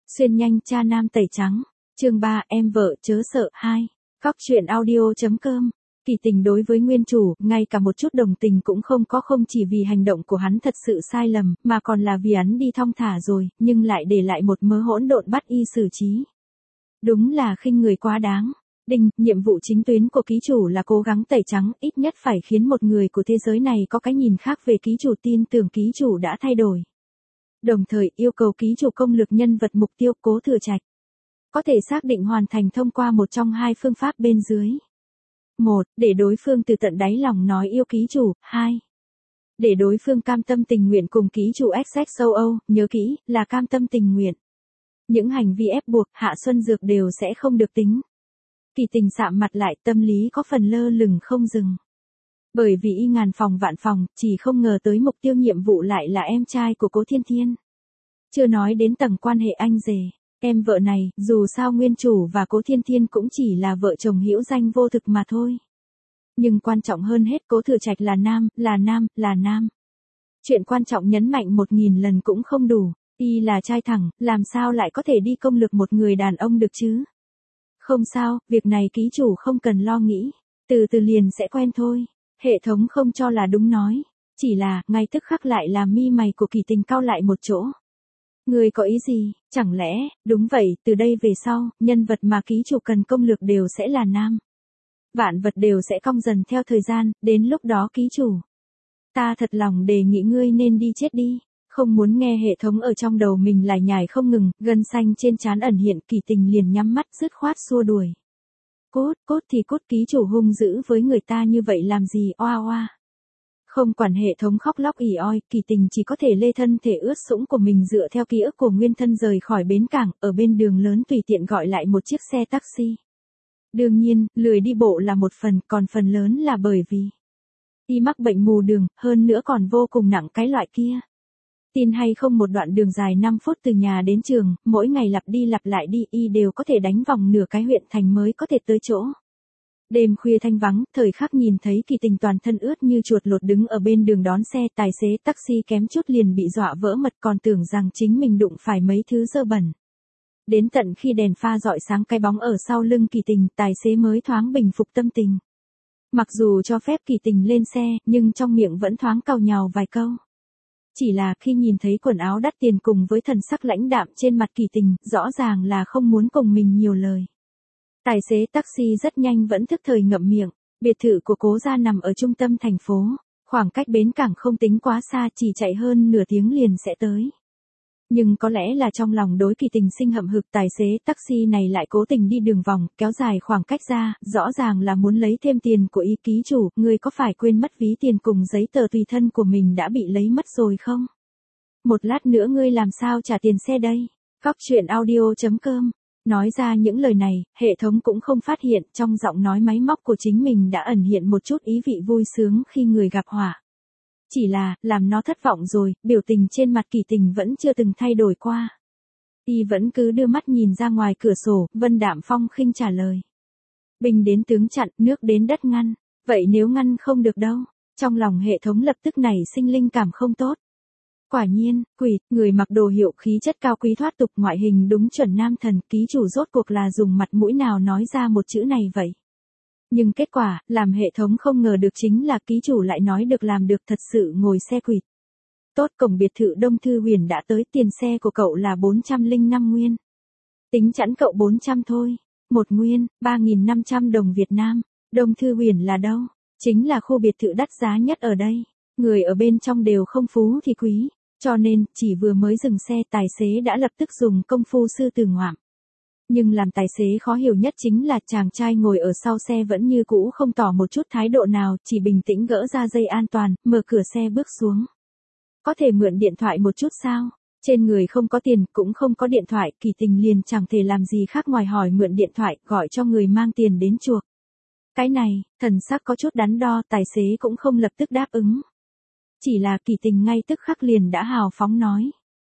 Xuyên nhanh cha nam tẩy trắng. Chương 3, em vợ chớ sợ 2. Góc truyện audio.com. Kỳ Tình đối với nguyên chủ, ngay cả một chút đồng tình cũng không có, không chỉ vì hành động của hắn thật sự sai lầm, mà còn là vì hắn đi thong thả rồi, nhưng lại để lại một mớ hỗn độn bắt y xử trí. Đúng là khinh người quá đáng. Nhiệm vụ chính tuyến của ký chủ là cố gắng tẩy trắng, ít nhất phải khiến một người của thế giới này có cái nhìn khác về ký chủ, tin tưởng ký chủ đã thay đổi. Đồng thời yêu cầu ký chủ công lược nhân vật mục tiêu Cố Thừa Trạch. Có thể xác định hoàn thành thông qua một trong hai phương pháp bên dưới. 1. Để đối phương từ tận đáy lòng nói yêu ký chủ. 2. Để đối phương cam tâm tình nguyện cùng ký chủ XXOO, nhớ kỹ, là cam tâm tình nguyện. Những hành vi ép buộc, Hạ Xuân Dược đều sẽ không được tính. Kỳ Tình sạm mặt lại, tâm lý có phần lơ lửng không dừng. Bởi vì y ngàn phòng vạn phòng, chỉ không ngờ tới mục tiêu nhiệm vụ lại là em trai của Cố Thiên Thiên. Chưa nói đến tầng quan hệ anh rể, em vợ này, dù sao nguyên chủ và Cố Thiên Thiên cũng chỉ là vợ chồng hữu danh vô thực mà thôi. Nhưng quan trọng hơn hết, Cố Thừa Trạch là nam, là nam, là nam. Chuyện quan trọng nhấn mạnh 1000 lần cũng không đủ, y là trai thẳng, làm sao lại có thể đi công lược một người đàn ông được chứ? Không sao, việc này ký chủ không cần lo nghĩ, từ từ liền sẽ quen thôi. Hệ thống không cho là đúng nói, chỉ là, ngay tức khắc lại làm mi mày của Kỳ Tình cau lại một chỗ. Người có ý gì, chẳng lẽ, đúng vậy, từ đây về sau, nhân vật mà ký chủ cần công lược đều sẽ là nam. Vạn vật đều sẽ cong dần theo thời gian, đến lúc đó ký chủ. Ta thật lòng đề nghị ngươi nên đi chết đi. Không muốn nghe hệ thống ở trong đầu mình lải nhải không ngừng, gân xanh trên trán ẩn hiện, Kỳ Tình liền nhắm mắt dứt khoát xua đuổi. Cút thì cút, ký chủ hung dữ với người ta như vậy làm gì, oa oa. Không quản hệ thống khóc lóc ỉ oi, Kỳ Tình chỉ có thể lê thân thể ướt sũng của mình dựa theo ký ức của nguyên thân rời khỏi bến cảng, ở bên đường lớn tùy tiện gọi lại một chiếc xe taxi. Đương nhiên, lười đi bộ là một phần, còn phần lớn là bởi vì y mắc bệnh mù đường, hơn nữa còn vô cùng nặng cái loại kia. Tin hay không, một đoạn đường dài 5 phút từ nhà đến trường, mỗi ngày lặp đi lặp lại đi, y đều có thể đánh vòng nửa cái huyện thành mới có thể tới chỗ. Đêm khuya thanh vắng, thời khắc nhìn thấy Kỳ Tình toàn thân ướt như chuột lột đứng ở bên đường đón xe, tài xế taxi kém chút liền bị dọa vỡ mật, còn tưởng rằng chính mình đụng phải mấy thứ dơ bẩn. Đến tận khi đèn pha rọi sáng cái bóng ở sau lưng Kỳ Tình, tài xế mới thoáng bình phục tâm tình. Mặc dù cho phép Kỳ Tình lên xe, nhưng trong miệng vẫn thoáng càu nhàu vài câu. Chỉ là khi nhìn thấy quần áo đắt tiền cùng với thần sắc lãnh đạm trên mặt Kỳ Tình, rõ ràng là không muốn cùng mình nhiều lời. Tài xế taxi rất nhanh vẫn thức thời ngậm miệng. Biệt thự của Cố gia nằm ở trung tâm thành phố, khoảng cách bến cảng không tính quá xa, chỉ chạy hơn nửa tiếng liền sẽ tới. Nhưng có lẽ là trong lòng đối Kỳ Tình sinh hậm hực, tài xế taxi này lại cố tình đi đường vòng, kéo dài khoảng cách ra, rõ ràng là muốn lấy thêm tiền của y ký chủ. Ngươi có phải quên mất ví tiền cùng giấy tờ tùy thân của mình đã bị lấy mất rồi không? Một lát nữa ngươi làm sao trả tiền xe đây? Góc truyện audio.com. Nói ra những lời này, hệ thống cũng không phát hiện trong giọng nói máy móc của chính mình đã ẩn hiện một chút ý vị vui sướng khi người gặp họa. Chỉ là, làm nó thất vọng rồi, biểu tình trên mặt Kỳ Tình vẫn chưa từng thay đổi qua. Y vẫn cứ đưa mắt nhìn ra ngoài cửa sổ, vân đạm phong khinh trả lời. Binh đến tướng chặn, nước đến đất ngăn. Vậy nếu ngăn không được đâu? Trong lòng hệ thống lập tức nảy sinh linh cảm không tốt. Quả nhiên, người mặc đồ hiệu khí chất cao quý thoát tục, ngoại hình đúng chuẩn nam thần, ký chủ rốt cuộc là dùng mặt mũi nào nói ra một chữ này vậy? Nhưng kết quả, làm hệ thống không ngờ được chính là ký chủ lại nói được làm được, thật sự ngồi xe quỵt. Tốt, cổng biệt thự Đông Thư Huyền đã tới, tiền xe của cậu là 405 nguyên. Tính chẵn cậu 400 thôi. 1 nguyên, 3.500 đồng Việt Nam. Đông Thư Huyền là đâu? Chính là khu biệt thự đắt giá nhất ở đây. Người ở bên trong đều không phú thì quý. Cho nên, chỉ vừa mới dừng xe, tài xế đã lập tức dùng công phu sư tử ngoạm. Nhưng làm tài xế khó hiểu nhất chính là chàng trai ngồi ở sau xe vẫn như cũ không tỏ một chút thái độ nào, chỉ bình tĩnh gỡ ra dây an toàn, mở cửa xe bước xuống. Có thể mượn điện thoại một chút sao? Trên người không có tiền, cũng không có điện thoại, Kỳ Tình liền chẳng thể làm gì khác ngoài hỏi mượn điện thoại, gọi cho người mang tiền đến chuộc. Cái này, thần sắc có chút đắn đo, tài xế cũng không lập tức đáp ứng. Chỉ là Kỳ Tình ngay tức khắc liền đã hào phóng nói.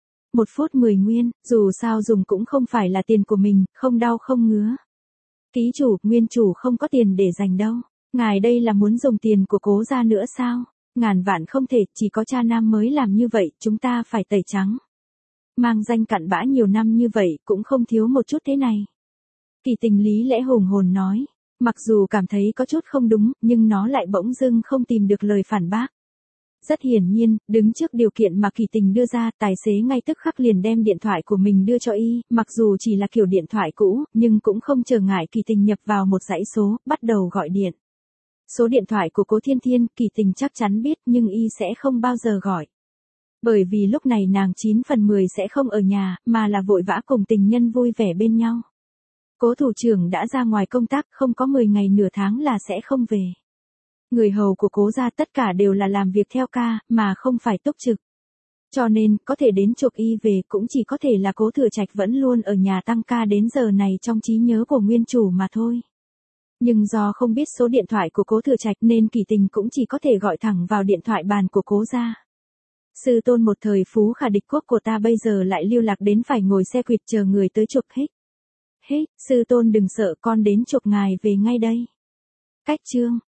1 phút 10 nguyên, dù sao dùng cũng không phải là tiền của mình, không đau không ngứa. Ký chủ, nguyên chủ không có tiền để dành đâu. Ngài đây là muốn dùng tiền của Cố gia nữa sao? Ngàn vạn không thể, chỉ có cha nam mới làm như vậy, chúng ta phải tẩy trắng. mang danh cặn bã nhiều năm như vậy cũng không thiếu một chút thế này. Kỳ Tình lý lẽ hùng hồn nói, mặc dù cảm thấy có chút không đúng, nhưng nó lại bỗng dưng không tìm được lời phản bác. Rất hiển nhiên, đứng trước điều kiện mà Kỳ Tình đưa ra, tài xế ngay tức khắc liền đem điện thoại của mình đưa cho y, mặc dù chỉ là kiểu điện thoại cũ, nhưng cũng không chờ ngại Kỳ Tình nhập vào một dãy số, bắt đầu gọi điện. Số điện thoại của Cố Thiên Thiên, Kỳ Tình chắc chắn biết nhưng y sẽ không bao giờ gọi. Bởi vì lúc này nàng 9 phần 10 sẽ không ở nhà, mà là vội vã cùng tình nhân vui vẻ bên nhau. Cố thủ trưởng đã ra ngoài công tác, không có 10 ngày nửa tháng là sẽ không về. Người hầu của Cố gia tất cả đều là làm việc theo ca, mà không phải túc trực. Cho nên, có thể đến chuộc y về cũng chỉ có thể là Cố Thừa Trạch vẫn luôn ở nhà tăng ca đến giờ này trong trí nhớ của nguyên chủ mà thôi. Nhưng do không biết số điện thoại của Cố Thừa Trạch nên Kỳ Tình cũng chỉ có thể gọi thẳng vào điện thoại bàn của Cố gia. Sư tôn một thời phú khả địch quốc của ta bây giờ lại lưu lạc đến phải ngồi xe quỵt chờ người tới chuộc hết. Hết, sư tôn đừng sợ, con đến chuộc ngài về ngay đây. Cách chương